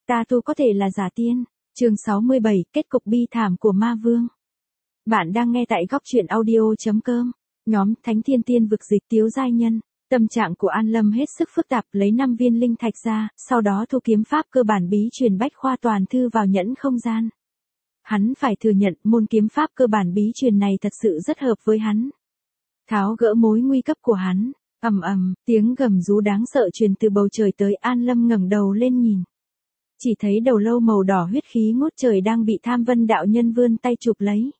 ta tu có thể là giả tiên. Chương 67, kết cục bi thảm của ma vương. Bạn đang nghe tại góc truyện audio.com. Nhóm Thánh Thiên Tiên vực dịch Tiếu giai nhân. Tâm trạng của An Lâm hết sức phức tạp, lấy 5 viên linh thạch ra, sau đó thu kiếm pháp cơ bản bí truyền bách khoa toàn thư vào nhẫn không gian. Hắn phải thừa nhận môn kiếm pháp cơ bản bí truyền này thật sự rất hợp với hắn. Tháo gỡ mối nguy cấp của hắn. Ầm ầm, tiếng gầm rú đáng sợ truyền từ bầu trời tới. An Lâm ngẩng đầu lên nhìn. Chỉ thấy đầu lâu màu đỏ huyết khí ngút trời đang bị Tham Vân đạo nhân vươn tay chụp lấy.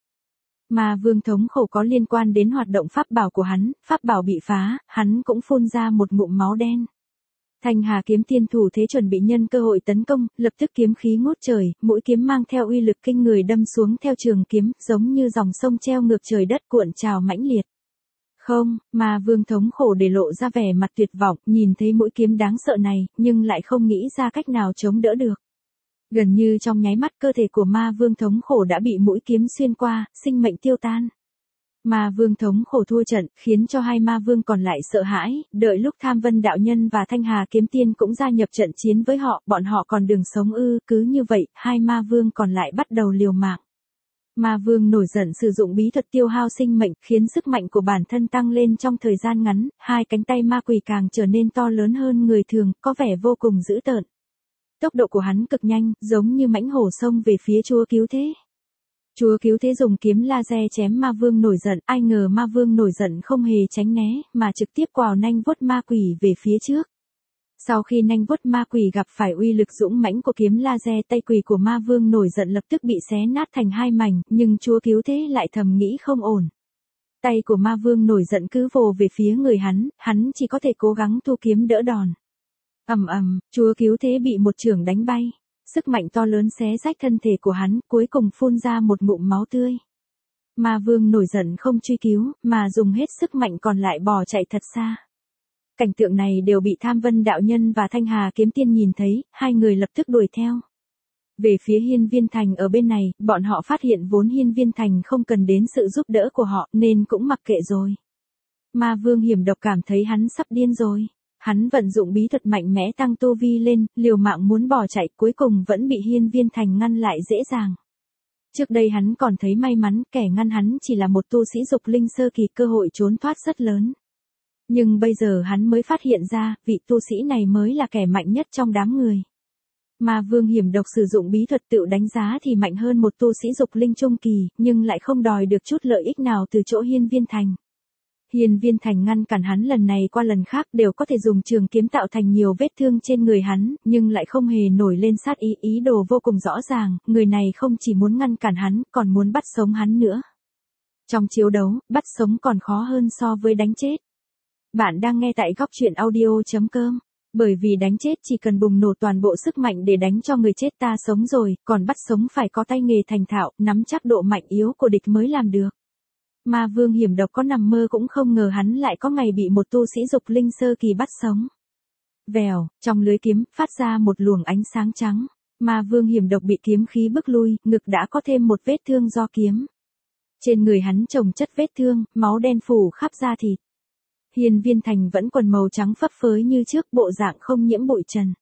Ma vương thống khổ có liên quan đến hoạt động pháp bảo của hắn, pháp bảo bị phá, hắn cũng phun ra một ngụm máu đen. Thanh Hà kiếm tiên thủ thế chuẩn bị nhân cơ hội tấn công, lập tức kiếm khí ngút trời, mũi kiếm mang theo uy lực kinh người đâm xuống theo trường kiếm, giống như dòng sông treo ngược trời đất cuộn trào mãnh liệt. Không, Ma vương thống khổ để lộ ra vẻ mặt tuyệt vọng, nhìn thấy mũi kiếm đáng sợ này, nhưng lại không nghĩ ra cách nào chống đỡ được. Gần như trong nháy mắt cơ thể của ma vương thống khổ đã bị mũi kiếm xuyên qua, sinh mệnh tiêu tan. Ma vương thống khổ thua trận, khiến cho hai ma vương còn lại sợ hãi, đợi lúc Tham Vân đạo nhân và Thanh Hà kiếm tiên cũng gia nhập trận chiến với họ, bọn họ còn đường sống ư, cứ như vậy, hai ma vương còn lại bắt đầu liều mạng. Ma vương nổi giận sử dụng bí thuật tiêu hao sinh mệnh, khiến sức mạnh của bản thân tăng lên trong thời gian ngắn, hai cánh tay ma quỷ càng trở nên to lớn hơn người thường, có vẻ vô cùng dữ tợn. Tốc độ của hắn cực nhanh, giống như mãnh hổ xông về phía Chúa Cứu Thế. Chúa Cứu Thế dùng kiếm laser chém ma vương nổi giận, ai ngờ ma vương nổi giận không hề tránh né, mà trực tiếp quào nanh vuốt ma quỷ về phía trước. Sau khi nanh vuốt ma quỷ gặp phải uy lực dũng mãnh của kiếm laser, tay quỷ của ma vương nổi giận lập tức bị xé nát thành hai mảnh, nhưng Chúa Cứu Thế lại thầm nghĩ không ổn. Tay của ma vương nổi giận cứ vồ về phía người hắn chỉ có thể cố gắng thu kiếm đỡ đòn. Ầm ầm, Chúa Cứu Thế bị một chưởng đánh bay. Sức mạnh to lớn xé rách thân thể của hắn, cuối cùng phun ra một ngụm máu tươi. Ma vương nổi giận không truy cứu, mà dùng hết sức mạnh còn lại bỏ chạy thật xa. Cảnh tượng này đều bị Tham Vân đạo nhân và Thanh Hà kiếm tiên nhìn thấy, hai người lập tức đuổi theo. Về phía Hiên Viên Thành ở bên này, bọn họ phát hiện vốn Hiên Viên Thành không cần đến sự giúp đỡ của họ, nên cũng mặc kệ rồi. Ma vương hiểm độc cảm thấy hắn sắp điên rồi. Hắn vận dụng bí thuật mạnh mẽ tăng tu vi lên, liều mạng muốn bỏ chạy, cuối cùng vẫn bị Hiên Viên Thành ngăn lại dễ dàng. Trước đây hắn còn thấy may mắn, kẻ ngăn hắn chỉ là một tu sĩ dục linh sơ kỳ, cơ hội trốn thoát rất lớn. Nhưng bây giờ hắn mới phát hiện ra, vị tu sĩ này mới là kẻ mạnh nhất trong đám người. Ma vương hiểm độc sử dụng bí thuật tự đánh giá thì mạnh hơn một tu sĩ dục linh trung kỳ, nhưng lại không đòi được chút lợi ích nào từ chỗ Hiên Viên Thành. Hiên Viên Thành ngăn cản hắn lần này qua lần khác đều có thể dùng trường kiếm tạo thành nhiều vết thương trên người hắn, nhưng lại không hề nổi lên sát ý đồ vô cùng rõ ràng, người này không chỉ muốn ngăn cản hắn, còn muốn bắt sống hắn nữa. Trong chiến đấu, bắt sống còn khó hơn so với đánh chết. Bạn đang nghe tại góc truyện audio.com. Bởi vì đánh chết chỉ cần bùng nổ toàn bộ sức mạnh để đánh cho người chết ta sống rồi, còn bắt sống phải có tay nghề thành thạo, nắm chắc độ mạnh yếu của địch mới làm được. Ma vương hiểm độc có nằm mơ cũng không ngờ hắn lại có ngày bị một tu sĩ dục linh sơ kỳ bắt sống. Vèo, trong lưới kiếm, phát ra một luồng ánh sáng trắng. Ma vương hiểm độc bị kiếm khí bức lui, ngực đã có thêm một vết thương do kiếm. Trên người hắn chồng chất vết thương, máu đen phủ khắp da thịt. Hiên Viên Thành vẫn quần màu trắng phấp phới như trước, bộ dạng không nhiễm bụi trần.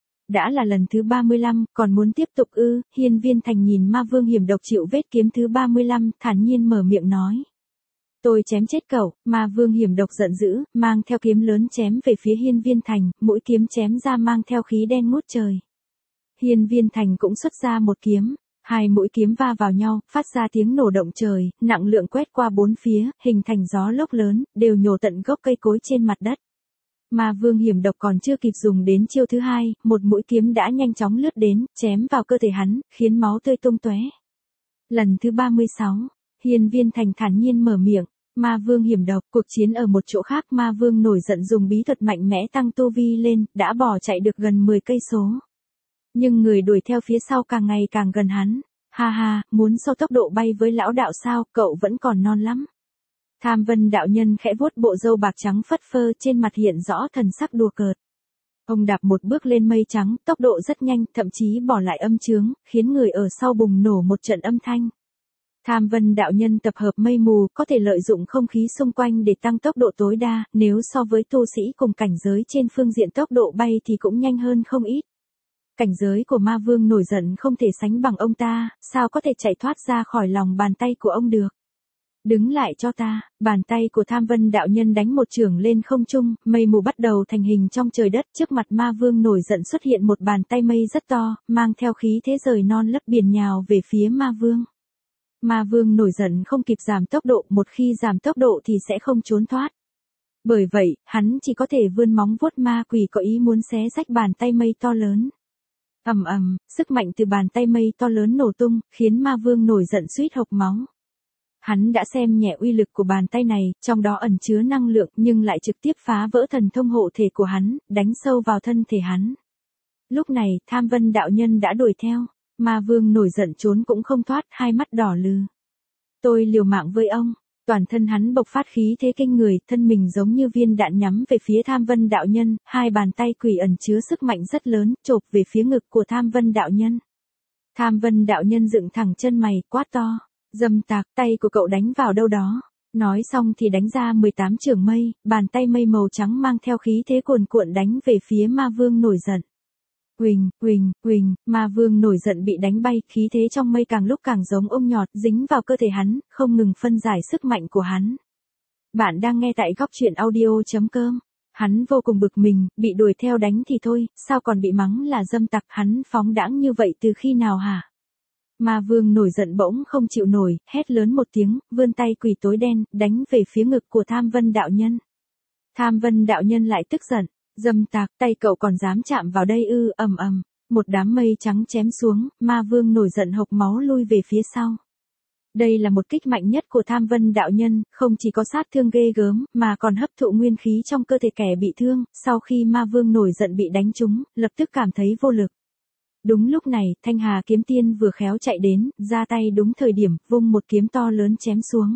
Đã là lần thứ 35, còn muốn tiếp tục ư? Hiên Viên Thành nhìn ma vương hiểm độc chịu vết kiếm thứ 35, thản nhiên mở miệng nói. Tôi chém chết cậu. Ma vương hiểm độc giận dữ, mang theo kiếm lớn chém về phía Hiên Viên Thành, mũi kiếm chém ra mang theo khí đen ngút trời. Hiên Viên Thành cũng xuất ra một kiếm, hai mũi kiếm va vào nhau, phát ra tiếng nổ động trời, nặng lượng quét qua bốn phía, hình thành gió lốc lớn, đều nhổ tận gốc cây cối trên mặt đất. Ma vương hiểm độc còn chưa kịp dùng đến chiêu thứ hai, một mũi kiếm đã nhanh chóng lướt đến, chém vào cơ thể hắn, khiến máu tươi tung tóe. Lần thứ 36, Hiên Viên Thành thản nhiên mở miệng. Ma vương hiểm độc, cuộc chiến ở một chỗ khác, ma vương nổi giận dùng bí thuật mạnh mẽ tăng tu vi lên, đã bỏ chạy được gần 10 cây số. Nhưng người đuổi theo phía sau càng ngày càng gần hắn. Ha ha, muốn so tốc độ bay với lão đạo sao, cậu vẫn còn non lắm. Tham Vân đạo nhân khẽ vuốt bộ râu bạc trắng phất phơ, trên mặt hiện rõ thần sắc đùa cợt. Ông đạp một bước lên mây trắng, tốc độ rất nhanh, thậm chí bỏ lại âm chướng, khiến người ở sau bùng nổ một trận âm thanh. Tham Vân đạo nhân tập hợp mây mù, có thể lợi dụng không khí xung quanh để tăng tốc độ tối đa, nếu so với tu sĩ cùng cảnh giới trên phương diện tốc độ bay thì cũng nhanh hơn không ít. Cảnh giới của ma vương nổi giận không thể sánh bằng ông ta, sao có thể chạy thoát ra khỏi lòng bàn tay của ông được. Đứng lại cho ta, bàn tay của Tham Vân đạo nhân đánh một chưởng lên không trung, mây mù bắt đầu thành hình trong trời đất, trước mặt ma vương nổi giận xuất hiện một bàn tay mây rất to, mang theo khí thế rời non lấp biển nhào về phía ma vương. Ma vương nổi giận không kịp giảm tốc độ, một khi giảm tốc độ thì sẽ không trốn thoát. Bởi vậy, hắn chỉ có thể vươn móng vuốt ma quỷ có ý muốn xé rách bàn tay mây to lớn. Ầm ầm, sức mạnh từ bàn tay mây to lớn nổ tung, khiến ma vương nổi giận suýt hộc máu. Hắn đã xem nhẹ uy lực của bàn tay này, trong đó ẩn chứa năng lượng nhưng lại trực tiếp phá vỡ thần thông hộ thể của hắn, đánh sâu vào thân thể hắn. Lúc này, Tham Vân đạo nhân đã đuổi theo, ma vương nổi giận trốn cũng không thoát, hai mắt đỏ lừ. Tôi liều mạng với ông. Toàn thân hắn bộc phát khí thế kinh người, thân mình giống như viên đạn nhắm về phía Tham Vân đạo nhân, hai bàn tay quỷ ẩn chứa sức mạnh rất lớn, chộp về phía ngực của Tham Vân đạo nhân. Tham Vân đạo nhân dựng thẳng chân mày, quát to, dâm tặc, tay của cậu đánh vào đâu đó. Nói xong thì đánh ra 18 chưởng mây, bàn tay mây màu trắng mang theo khí thế cuồn cuộn đánh về phía ma vương nổi giận. Huỳnh, huỳnh, huỳnh, ma vương nổi giận bị đánh bay, khí thế trong mây càng lúc càng giống ong nhọt, dính vào cơ thể hắn, không ngừng phân giải sức mạnh của hắn. Bạn đang nghe tại góc truyện audio.com. Hắn vô cùng bực mình, bị đuổi theo đánh thì thôi, sao còn bị mắng là dâm tặc, hắn phóng đãng như vậy từ khi nào hả? Ma vương nổi giận bỗng không chịu nổi, hét lớn một tiếng, vươn tay quỷ tối đen, đánh về phía ngực của Tham Vân đạo nhân. Tham Vân đạo nhân lại tức giận. Dâm tặc, tay cậu còn dám chạm vào đây ư, ầm ầm, một đám mây trắng chém xuống, ma vương nổi giận hộc máu lui về phía sau. Đây là một kích mạnh nhất của Tham Vân đạo nhân, không chỉ có sát thương ghê gớm, mà còn hấp thụ nguyên khí trong cơ thể kẻ bị thương, sau khi ma vương nổi giận bị đánh trúng, lập tức cảm thấy vô lực. Đúng lúc này, Thanh Hà kiếm tiên vừa khéo chạy đến, ra tay đúng thời điểm, vung một kiếm to lớn chém xuống.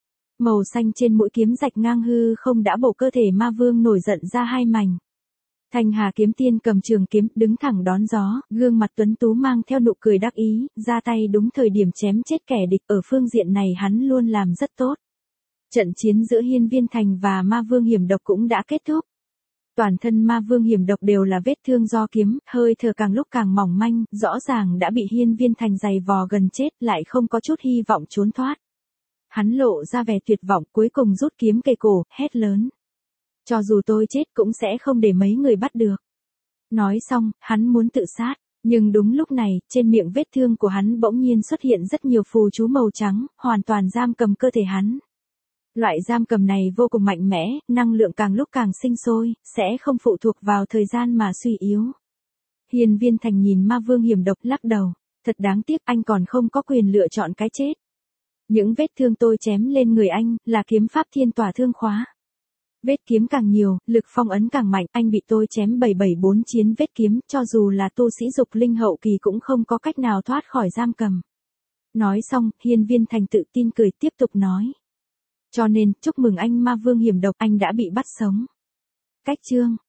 Màu xanh trên mũi kiếm rạch ngang hư không đã bổ cơ thể ma vương nổi giận ra hai mảnh. Thanh Hà kiếm tiên cầm trường kiếm, đứng thẳng đón gió, gương mặt tuấn tú mang theo nụ cười đắc ý, ra tay đúng thời điểm chém chết kẻ địch, ở phương diện này hắn luôn làm rất tốt. Trận chiến giữa Hiên Viên Thành và ma vương hiểm độc cũng đã kết thúc. Toàn thân ma vương hiểm độc đều là vết thương do kiếm, hơi thở càng lúc càng mỏng manh, rõ ràng đã bị Hiên Viên Thành giày vò gần chết, lại không có chút hy vọng trốn thoát. Hắn lộ ra vẻ tuyệt vọng, cuối cùng rút kiếm kề cổ, hét lớn. Cho dù tôi chết cũng sẽ không để mấy người bắt được. Nói xong, hắn muốn tự sát, nhưng đúng lúc này, trên miệng vết thương của hắn bỗng nhiên xuất hiện rất nhiều phù chú màu trắng, hoàn toàn giam cầm cơ thể hắn. Loại giam cầm này vô cùng mạnh mẽ, năng lượng càng lúc càng sinh sôi, sẽ không phụ thuộc vào thời gian mà suy yếu. Hiên Viên Thành nhìn ma vương hiểm độc lắc đầu, thật đáng tiếc anh còn không có quyền lựa chọn cái chết. Những vết thương tôi chém lên người anh, là kiếm pháp thiên tỏa thương khóa. Vết kiếm càng nhiều, lực phong ấn càng mạnh, anh bị tôi chém 774 vết kiếm, cho dù là tu sĩ dục linh hậu kỳ cũng không có cách nào thoát khỏi giam cầm. Nói xong, Hiên Viên Thành tự tin cười tiếp tục nói. Cho nên, chúc mừng anh ma vương hiểm độc, anh đã bị bắt sống. Cách chương.